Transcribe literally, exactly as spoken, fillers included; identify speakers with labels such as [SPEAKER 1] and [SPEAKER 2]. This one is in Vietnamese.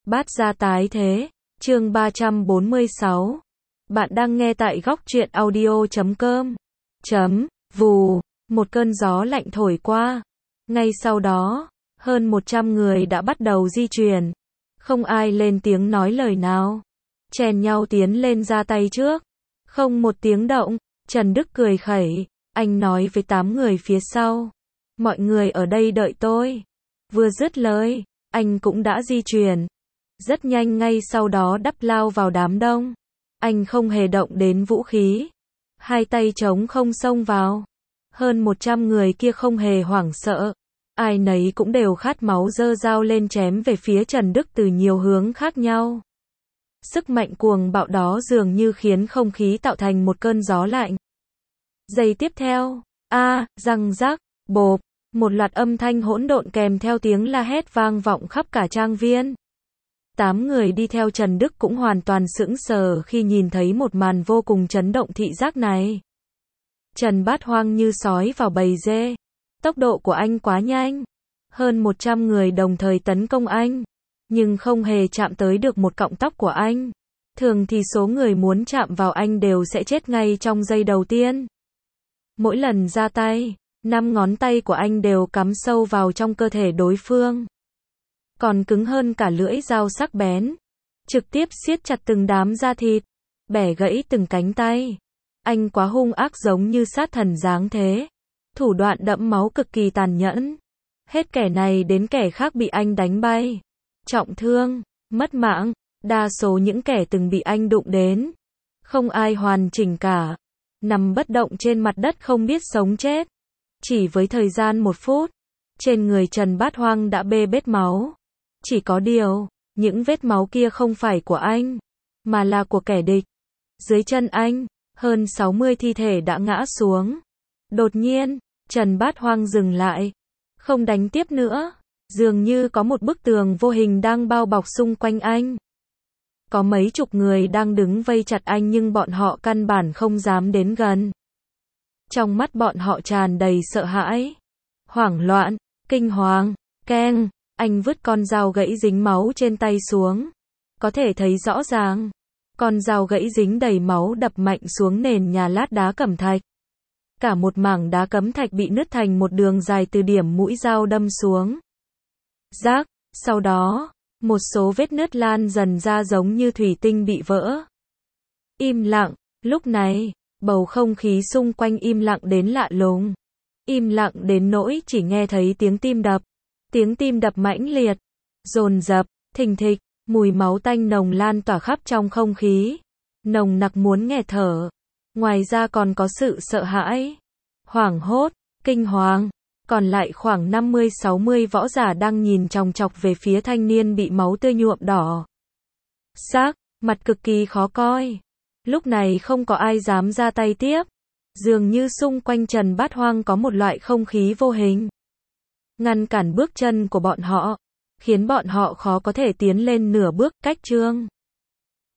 [SPEAKER 1] Bát gia tái thế, chương ba trăm bốn mươi sáu. Bạn đang nghe tại góc truyện audio chấm com. Chấm, vù, một cơn gió lạnh thổi qua. Ngay sau đó, hơn một trăm người đã bắt đầu di chuyển. Không ai lên tiếng nói lời nào. Chèn nhau tiến lên ra tay trước. Không một tiếng động, Trần Đức cười khẩy. Anh nói với tám người phía sau. Mọi người ở đây đợi tôi. Vừa dứt lời, anh cũng đã di chuyển. Rất nhanh ngay sau đó đắp lao vào đám đông. Anh không hề động đến vũ khí. Hai tay trống không xông vào. Hơn một trăm người kia không hề hoảng sợ. Ai nấy cũng đều khát máu giơ dao lên chém về phía Trần Đức từ nhiều hướng khác nhau. Sức mạnh cuồng bạo đó dường như khiến không khí tạo thành một cơn gió lạnh. Giây tiếp theo, a, răng rắc, bộp, một loạt âm thanh hỗn độn kèm theo tiếng la hét vang vọng khắp cả trang viên. Tám người đi theo Trần Đức cũng hoàn toàn sững sờ khi nhìn thấy một màn vô cùng chấn động thị giác này. Trần Bát Hoang như sói vào bầy dê. Tốc độ của anh quá nhanh. Hơn một trăm người đồng thời tấn công anh. Nhưng không hề chạm tới được một cọng tóc của anh. Thường thì số người muốn chạm vào anh đều sẽ chết ngay trong giây đầu tiên. Mỗi lần ra tay, năm ngón tay của anh đều cắm sâu vào trong cơ thể đối phương. Còn cứng hơn cả lưỡi dao sắc bén. Trực tiếp siết chặt từng đám da thịt. Bẻ gãy từng cánh tay. Anh quá hung ác giống như sát thần dáng thế. Thủ đoạn đẫm máu cực kỳ tàn nhẫn. Hết kẻ này đến kẻ khác bị anh đánh bay. Trọng thương, mất mạng. Đa số những kẻ từng bị anh đụng đến. Không ai hoàn chỉnh cả. Nằm bất động trên mặt đất không biết sống chết. Chỉ với thời gian một phút. Trên người Trần Bát Hoang đã bê bết máu. Chỉ có điều, những vết máu kia không phải của anh, mà là của kẻ địch. Dưới chân anh, hơn sáu mươi thi thể đã ngã xuống. Đột nhiên, Trần Bát Hoang dừng lại. Không đánh tiếp nữa. Dường như có một bức tường vô hình đang bao bọc xung quanh anh. Có mấy chục người đang đứng vây chặt anh nhưng bọn họ căn bản không dám đến gần. Trong mắt bọn họ tràn đầy sợ hãi, hoảng loạn, kinh hoàng. Keng, anh vứt con dao gãy dính máu trên tay xuống. Có thể thấy rõ ràng. Con dao gãy dính đầy máu đập mạnh xuống nền nhà lát đá cẩm thạch. Cả một mảng đá cẩm thạch bị nứt thành một đường dài từ điểm mũi dao đâm xuống. Rác, sau đó, một số vết nứt lan dần ra giống như thủy tinh bị vỡ. Im lặng, lúc này, bầu không khí xung quanh im lặng đến lạ lùng. Im lặng đến nỗi chỉ nghe thấy tiếng tim đập. Tiếng tim đập mãnh liệt, dồn dập, thình thịch, mùi máu tanh nồng lan tỏa khắp trong không khí. Nồng nặc muốn nghẹt thở. Ngoài ra còn có sự sợ hãi, hoảng hốt, kinh hoàng. Còn lại khoảng năm mươi sáu mươi võ giả đang nhìn chòng chọc về phía thanh niên bị máu tươi nhuộm đỏ. Xác, mặt cực kỳ khó coi. Lúc này không có ai dám ra tay tiếp. Dường như xung quanh Trần Bát Hoang có một loại không khí vô hình. Ngăn cản bước chân của bọn họ. Khiến bọn họ khó có thể tiến lên nửa bước. Cách chương